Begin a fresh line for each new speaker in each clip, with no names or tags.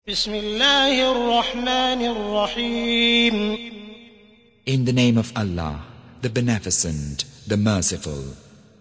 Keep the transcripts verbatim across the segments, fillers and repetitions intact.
بسم الله الرحمن الرحيم.
In the name of Allah, the Beneficent, the Merciful.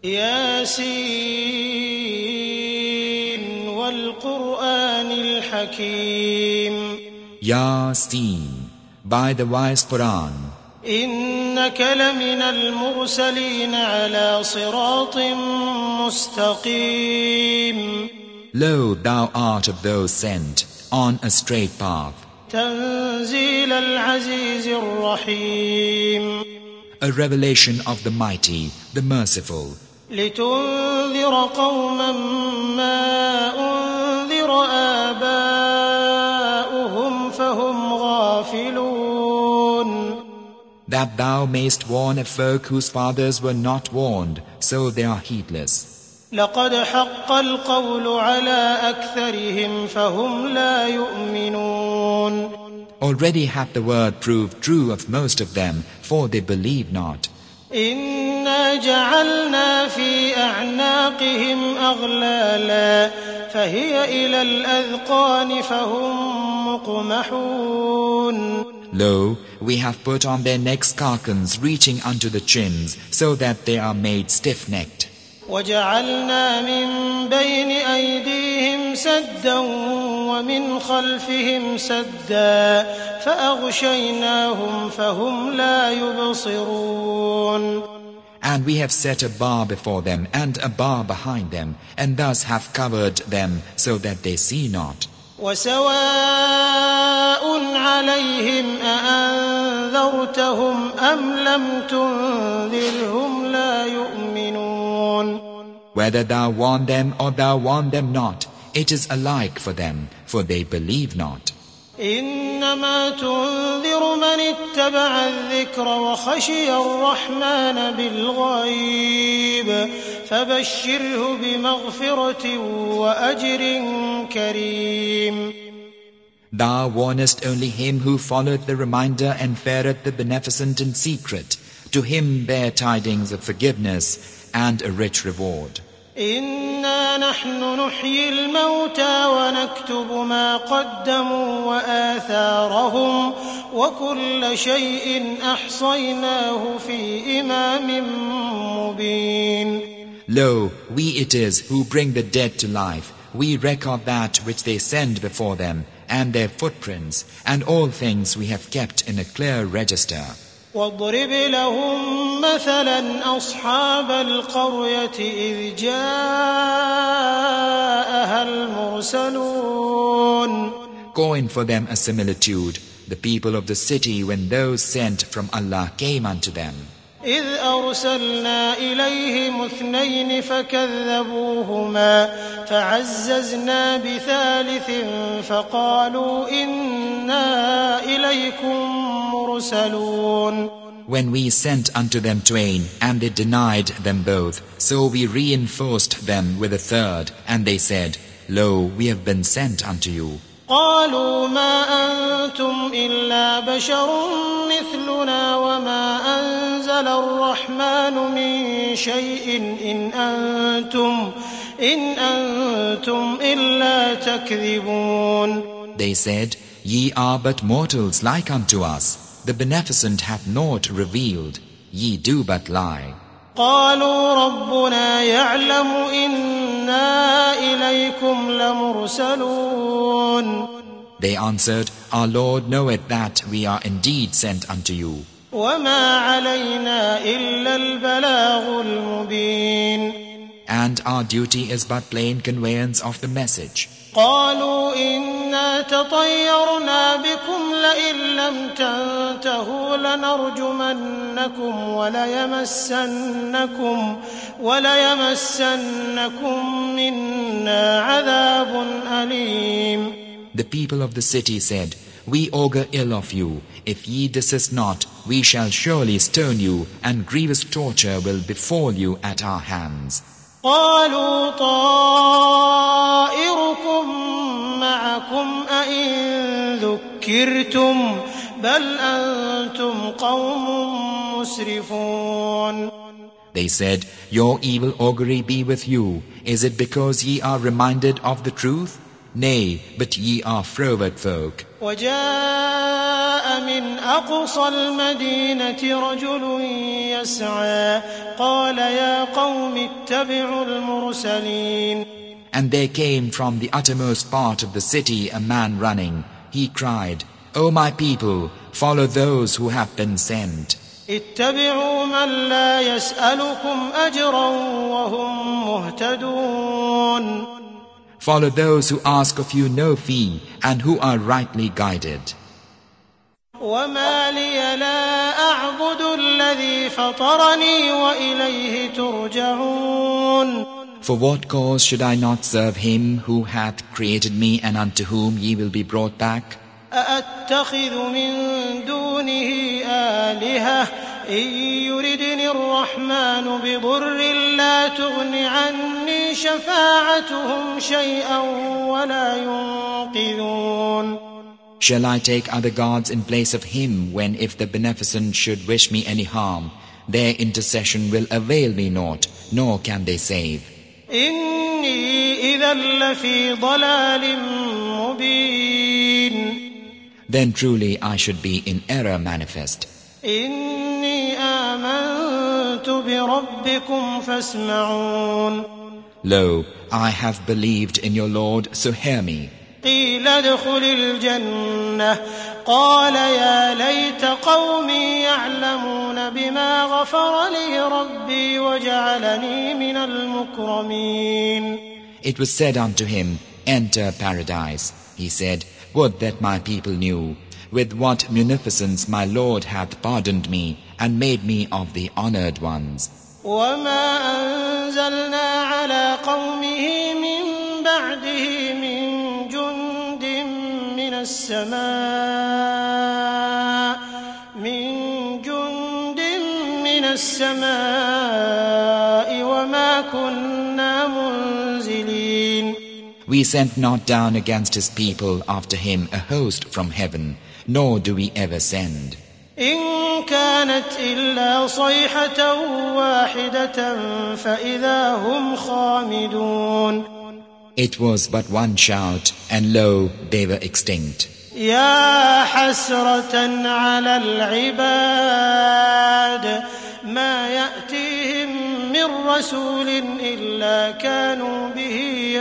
ياسين والقرآن الحكيم.
Yasin, by the wise Quran.
إنك لمن المرسلين على صراط مستقيم.
Lo, thou art of those sent on a straight path.
تنزيل العزيز الرحيم.
A revelation of the Mighty, the Merciful.
لتنذر قوما ما أنذر آباؤهم فهم غافلون.
That thou mayst warn a folk whose fathers were not warned, so they are heedless.
لقد حق القول على أكثرهم فهم لا يؤمنون.
Already hath the word proved true of most of them, for they believe not.
إنا جعلنا في أعناقهم أغلالا فهي إلى الأذقان فهم مقمحون.
Lo, we have put on their necks carcans reaching unto the chins, so that they are made stiff-necked.
وجعلنا من بين أيديهم سدا ومن خلفهم سدا فأغشيناهم فهم لا يبصرون.
And we have set a bar before them and a bar behind them, and thus have covered them so that they see not.
وسواء عليهم أأنذرتهم أم لم تنذرهم لا يؤمنون.
Whether thou warn them or thou warn them not, it is alike for them, for they believe not.
إنما تنذر من اتبع الذكر وخشي الرحمن بالغيب فبشره بمغفرة وأجر كريم.
Thou warnest only him who followeth the reminder and feareth the Beneficent in secret. To him bear tidings of forgiveness and a rich reward.
إنا نحن نحيي الموتى ونكتب ما قدموا وآثارهم وكل شيء أحصيناه في إمام مبين.
Lo, we it is who bring the dead to life. We record that which they send before them, and their footprints, and all things we have kept in a clear register.
واضرب لهم مثلا أصحاب القرية إذ جاءها المرسلون.
Coin for them a similitude, the people of the city when those sent from Allah came unto them.
إذ أرسلنا إليهم اثنين فكذبوهما فعززنا بثالث فقالوا إنا إليكم مرسلون.
When we sent unto them twain, and they denied them both, so we reinforced them with a third, and they said, Lo, we have been sent unto you.
قالوا ما أنتم إلا بشر مثلنا وما أنزل الرحمن من شيء إن أنتم إن أنتم إلا تكذبون.
They said, Ye are but mortals like unto us. The Beneficent hath naught revealed. Ye do but lie.
قالوا ربنا يعلم إنا إليكم لمرسلون.
They answered, Our Lord knoweth that we are indeed sent unto you.
وما علينا إلا البلاغ المبين.
And our duty is but plain conveyance of the message.
قالوا إنا تطيرنا بكم لئن لم تنتهوا لنرجمنكم وليمسنكم وليمسنكم منا عذاب أليم.
The people of the city said, We augur ill of you. If ye desist not, we shall surely stone you, and grievous torture will befall you at our hands.
قالوا طائركم معكم أئن ذكرتم بل أنتم قوم مسرفون.
They said, Your evil augury be with you. Is it because ye are reminded of the truth? Nay, but ye are froward folk.
وجاء من أقصى المدينة رجل يسعى قال يا قوم اتبعوا المرسلين.
And there came from the uttermost part of the city a man running. He cried, O my people, follow those who have been sent.
اتبعوا من لا يسألكم أجرا وهم مهتدون.
Follow those who ask of you no fee and who are rightly guided.
وما لي لا أعبد الذي فطرني وإليه ترجعون.
For what cause should I not serve him who hath created me and unto whom ye will be brought back?
أأتخذ من دونه آلهة إن يردني الرحمن بضر لا تغن عني شفاعتهم شيئا ولا ينقذون.
Shall I take other gods in place of him when if the Beneficent should wish me any harm, their intercession will avail me naught, nor can they save.
إني إذا لفي ضلال مبين.
Then truly I should be in error manifest.
إني آمنت بربكم فاسمعون.
Lo, I have believed in your Lord, so hear me.
قيل ادخل الجنة قال يا ليت قومي يعلمون بما غفر لي ربي وجعلني من المكرمين.
It was said unto him, Enter paradise. He said, Would that my people knew with what munificence my Lord hath pardoned me and made me of the honored ones.
وما أنزلنا على قومه من بعده من جند من السماء من جند من السماء وما كنا منزلين.
We sent not down against his people after him a host from heaven, nor do we ever send.
إن كانت إلا صيحة واحدة فإذا هم خامدون.
It was but one shout, and lo, they were extinct.
يا حسرة على العباد ما يأتيهم من رسول إلا كانوا به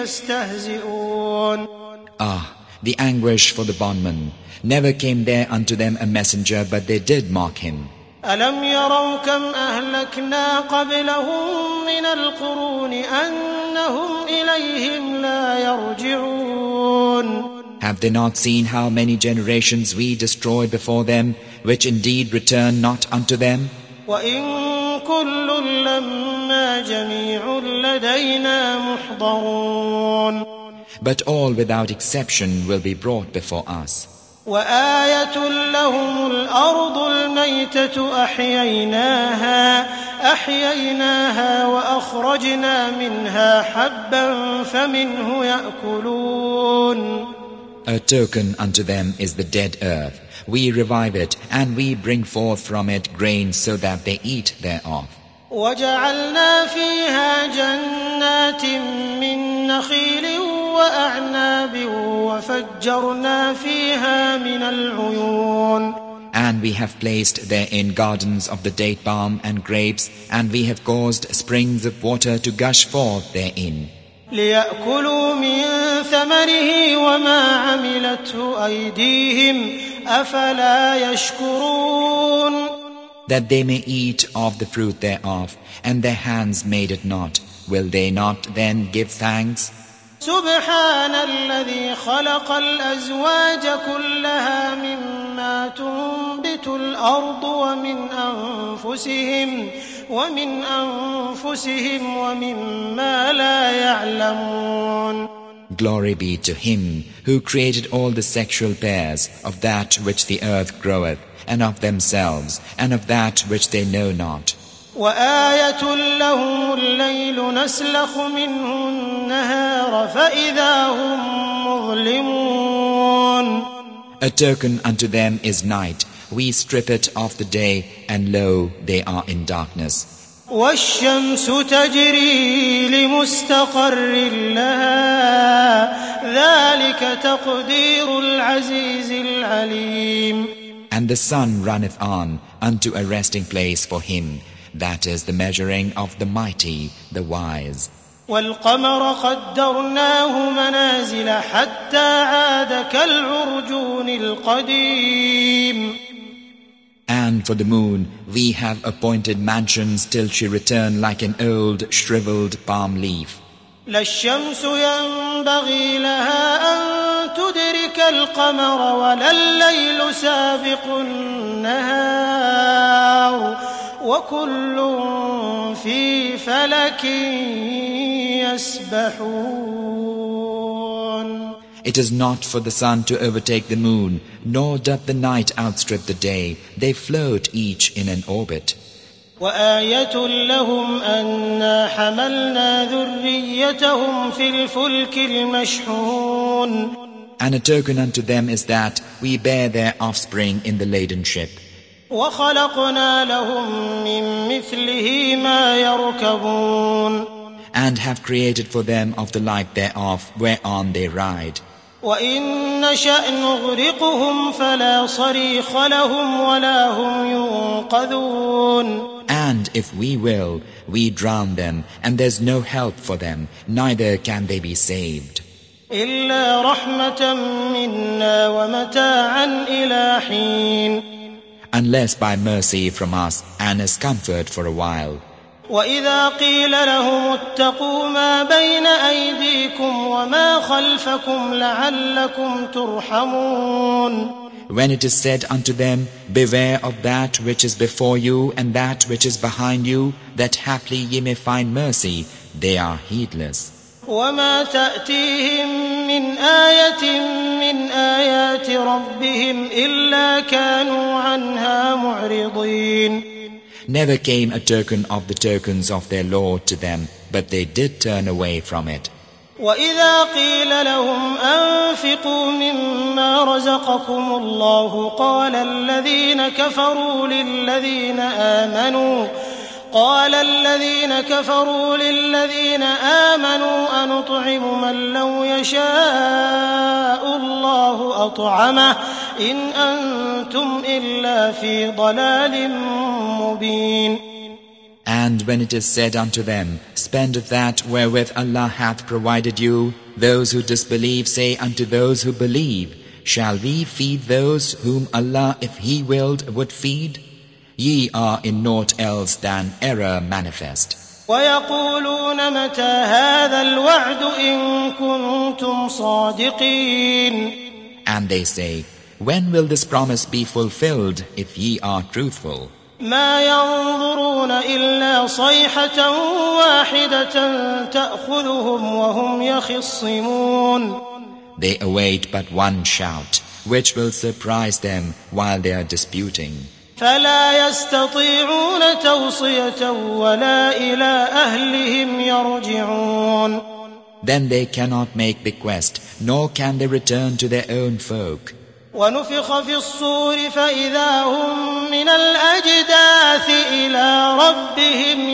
يستهزئون.
Ah, the anguish for the bondman. Never came there unto them a messenger, but they did mock him.
ألم يروا كم أهلكنا قبلهم من القرون أنهم إليهم لا يرجعون.
Have they not seen how many generations we destroyed before them, which indeed return not unto them?
وإن كل لما جميع لدينا محضرون.
But all without exception will be brought before us.
وآية لهم الأرض الميتة أحييناها أحييناها وأخرجنا منها حبا فمنه يأكلون.
A token unto them is the dead earth. We revive it, and we bring forth from it grain so that they eat thereof.
وجعلنا فيها جنات من نخيل وأعناب وفجرنا فيها من العيون.
And we have placed therein gardens of the date palm and grapes, and we have caused springs of water to gush forth therein.
ليأكلوا من ثمره وما عملته أيديهم أفلا يشكرون.
That they may eat of the fruit thereof, and their hands made it not. Will they not then give thanks?
سبحان الذي خلق الأزواج كلها مما تنبت الأرض ومن أنفسهم ومن أنفسهم ومما لا يعلمون.
Glory be to him who created all the sexual pairs of that which the earth groweth, and of themselves, and of that which they know not.
وآية لهم الليل نسلخ منه النهار فإذا هم مظلمون.
A token unto them is night. We strip it of the day, and lo, they are in darkness.
والشمس تجري لمستقر لها ذلك تقدير العزيز العليم.
And the sun runneth on unto a resting place for him. That is the measuring of the mighty, the wise.
والقمر قدرناه منازل حتى عاد كالعرجون القديم.
And for the moon we have appointed mansions till she return like an old shriveled palm leaf.
لا الشمس ينبغي لها أن تدرك القمر ولا الليل سابق النهار وكل في فلك يسبحون.
It is not for the sun to overtake the moon, nor doth the night outstrip the day. They float each in an orbit.
وآية لهم أنا حملنا ذريتهم في الفلك المشحون.
And a token unto them is that we bear their offspring in the laden ship.
وخلقنا لهم من مثله ما يركبون.
And have created for them of the like thereof whereon they ride.
وإن نشأ نغرقهم فلا صريخ لهم ولا هم ينقذون.
And if we will, we drown them, and there's no help for them, neither can they be saved.
إلا رحمة منا ومتاعا إلى حين.
Unless by mercy from us and as comfort for a while.
وإذا قيل لهم اتقوا ما بين أيديكم وما خلفكم لعلكم ترحمون.
When it is said unto them, beware of that which is before you and that which is behind you, that haply ye may find mercy, they are heedless.
وما تأتيهم من آية من آيات ربهم إلا كانوا عنها معرضين.
Never came a token of the tokens of their Lord to them, but they did turn away from it.
وإذا قيل لهم أنفقوا مما رزقكم الله قال الذين كفروا للذين آمنوا قال الذين كفروا للذين آمنوا أنطعم من لو يشاء الله أطعمه إن أنتم إلا في ضلال مبين.
And when it is said unto them, spend of that wherewith Allah hath provided you, those who disbelieve say unto those who believe, shall we feed those whom Allah, if He willed, would feed? Ye are in naught else than error manifest.
ويقولون متى هذا الوعد إن كنتم صادقين.
And they say, when will this promise be fulfilled if ye are truthful?
ما ينظرون إلا صيحة واحدة تأخذهم وهم يخصمون.
They await but one shout, which will surprise them while they are disputing.
فلا يستطيعون توصية ولا إلى أهلهم يرجعون.
Then they cannot make bequest, nor can they return to their own folk.
ونفخ في الصور فإذا هم من الأجداث إلى ربهم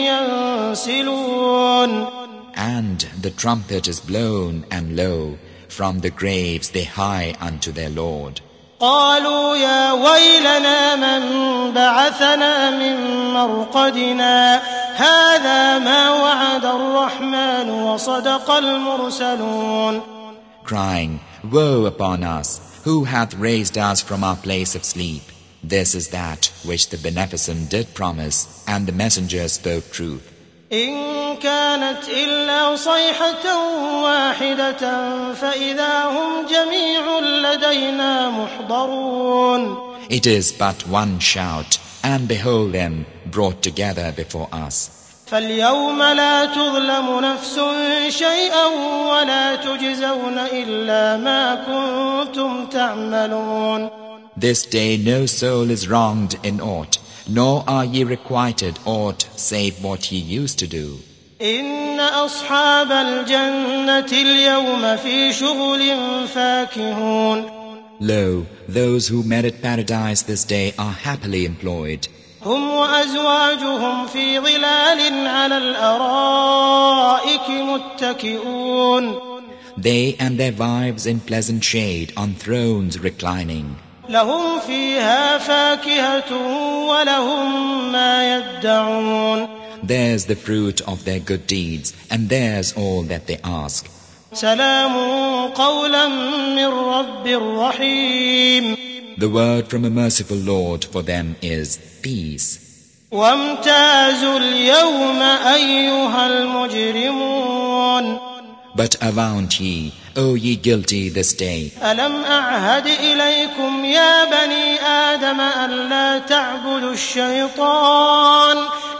ينسلون.
And the trumpet is blown, and lo, from the graves they hie unto their Lord.
قالوا يا ويلنا من بعثنا من مرقدنا هذا ما وعد الرحمن وصدق المرسلون.
Crying, woe upon us! Who hath raised us from our place of sleep? This is that which the Beneficent did promise, and the messenger spoke truth.
إن كانت إلا صيحة واحدة فإذا هم جميع لدينا محضرون.
It is but one shout, and behold them brought together before us.
فاليوم لا تظلم نفس شيئا ولا تجزون إلا ما كنتم تعملون.
This day no soul is wronged in aught, nor are ye requited aught save what ye used to do.
إن أصحاب الجنة اليوم في شغل فاكهون.
Lo, those who merit paradise this day are happily employed.
هم وأزواجهم في ظلال على الأرائك متكئون.
they and their wives in pleasant shade on thrones reclining.
لهم فيها فاكهة ولهم ما يدعون.
Theirs the fruit of their good deeds, and theirs all that they ask.
سلام قولا من رب رحيم.
The word from a merciful Lord for them is peace.
وامتازوا اليوم أيها المجرمون.
But avaunt ye, O ye guilty this day.
ألم أعهد إليكم يا بني آدم ألا تعبدوا الشيطان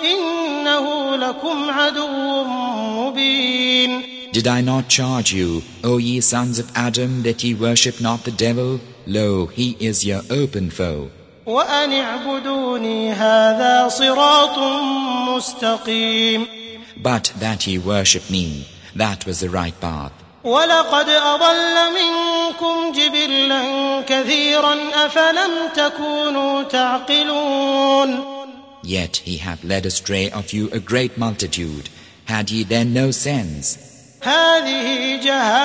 إنه لكم عدو مبين.
Did I not charge you, O ye sons of Adam, that ye worship not the devil? Lo, he is your open foe.
وأن اعبدوني هذا صراط مستقيم.
But that ye worship me, that was the right path.
ولقد أضل منكم جبلا كثيرا أفلم تكونوا تعقلون.
Yet he hath led astray of you a great multitude. Had ye then no sense?
هذه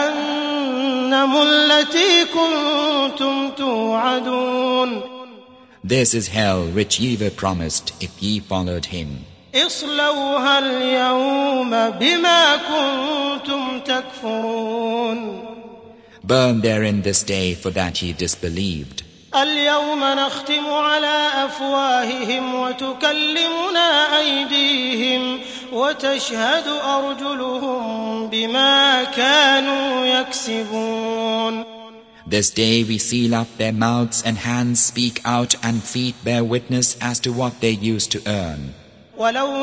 جهنم التي كنتم توعدون.
This is hell which ye were promised if ye followed him.
اصلوها اليوم بما كنتم تكفرون.
Burn therein this day for that ye disbelieved.
اليوم نختم على أفواههم وتكلمنا أيديهم وتشهد أرجلهم بما كانوا يكسبون.
This day we seal up their mouths and hands speak out and feet bear witness as to what they used to earn.
ولو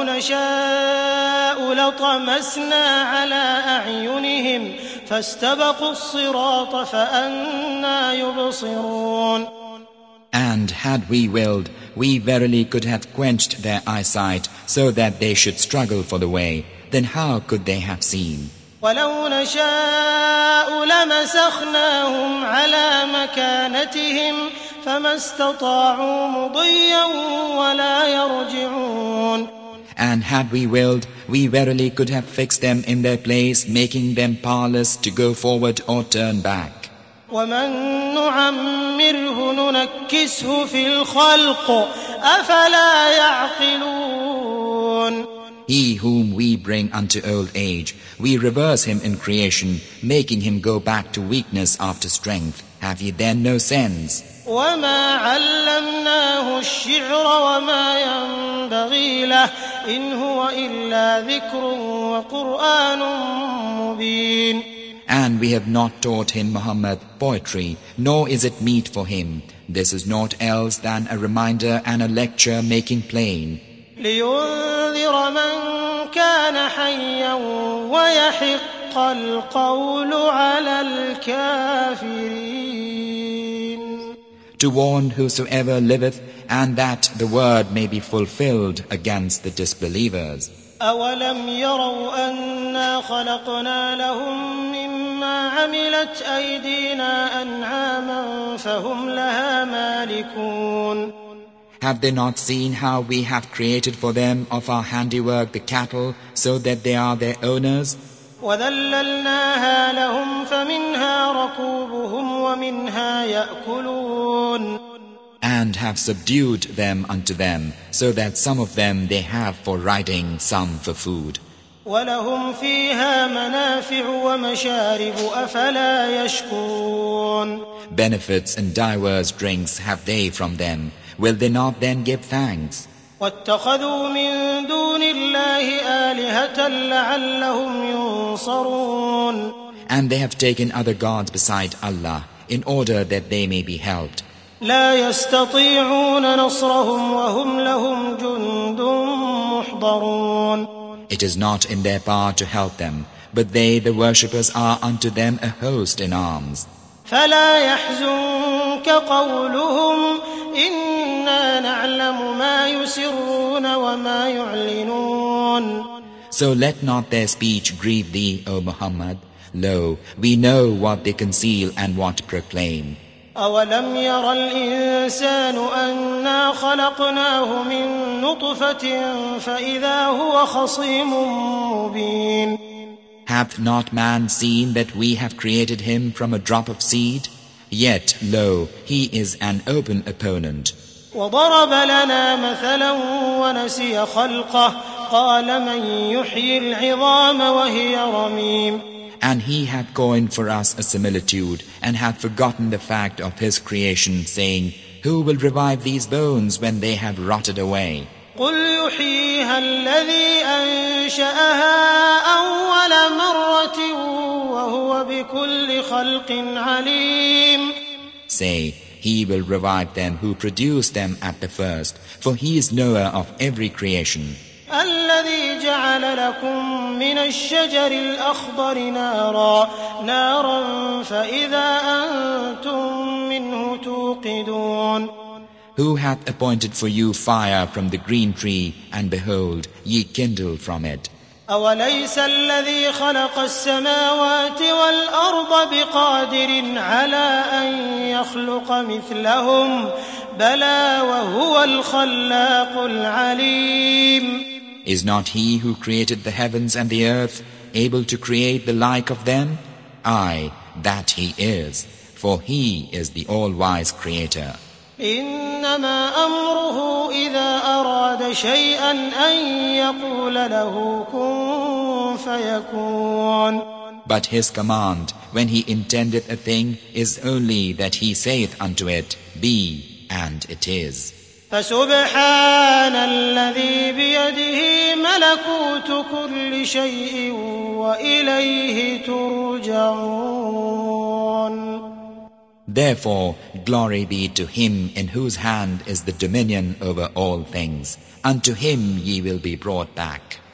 نشاء لطمسنا على أعينهم فاستبقوا الصراط فأنى يبصرون.
And had we willed, we verily could have quenched their eyesight so that they should struggle for the way. Then how could they have seen?
ولو نشاء لمسخناهم على مكانتهم فما استطاعوا مضيا ولا يرجعون.
And had we willed, we verily could have fixed them in their place, making them powerless to go forward or turn back.
ومن نعمره ننكسه في الخلق أفلا يعقلون.
He whom we bring unto old age, we reverse him in creation, making him go back to weakness after strength. Have ye then no sense?
وما علمناه الشعر وما ينبغي له إن هو إلا ذكر وقرآن مبين.
And we have not taught him Muhammad poetry, nor is it meet for him. This is naught else than a reminder and a lecture making plain.
لينذر من كان حيا ويحق القول على الكافرين.
To warn whosoever liveth, and that the word may be fulfilled against the disbelievers.
أولم يروا أنا خلقنا لهم مما عملت أيدينا أنعاما فهم لها مالكون.
Have they not seen how we have created for them of our handiwork the cattle, so that they are their owners?
وذللناها لهم فمنها ركوبهم ومنها يأكلون.
And have subdued them unto them, so that some of them they have for riding, some for food.
ولهم فيها منافع ومشارب أفلا يشكرون.
Benefits and divers drinks have they from them. Will they not then give thanks?
واتخذوا من دون الله آلهة لعلهم ينصرون.
And they have taken other gods beside Allah, in order that they may be helped.
لا يستطيعون نصرهم وهم لهم جند محضرون.
It is not in their power to help them, but they, the worshippers, are unto them a host in arms.
فلا يحزنك قولهم إنا نعلم ما يسرون وما يعلنون.
So let not their speech grieve thee, O Muhammad. Lo, we know what they conceal and what proclaim.
أولم ير الإنسان أنا خلقناه من نطفة فإذا هو خصيم مبين.
Hath not man seen that we have created him from a drop of seed? Yet, lo, he is an open opponent.
وضرب لنا مثلا ونسي خلقه قال من يحيي العظام وهي رميم.
And he hath coined for us a similitude, and hath forgotten the fact of his creation, saying, Who will revive these bones when they have rotted away?
قل يحييها الذي أنشأها أول مرة وهو بكل خلق عليم.
Say, He will revive them who produced them at the first, for He is knower of every creation.
الذي جعل لكم من الشجر الأخضر نارا نارا فإذا أنتم منه توقدون.
Who hath appointed for you fire from the green tree, and behold, ye kindle from it.
أوليس الذي خلق السماوات والأرض بقادر على أن يخلق مثلهم بلى وهو الخلاق العليم.
Is not He who created the heavens and the earth able to create the like of them? Aye, that He is, for He is the all-wise Creator.
إنما أمره إذا أراد شيئا أن يقول له كن فيكون.
But His command, when He intendeth a thing, is only that He saith unto it, Be, and it is.
فسبحان الذي بيده ملكوت كل شيء وإليه ترجعون.
Therefore, glory be to Him in whose hand is the dominion over all things. Unto Him ye will be brought back.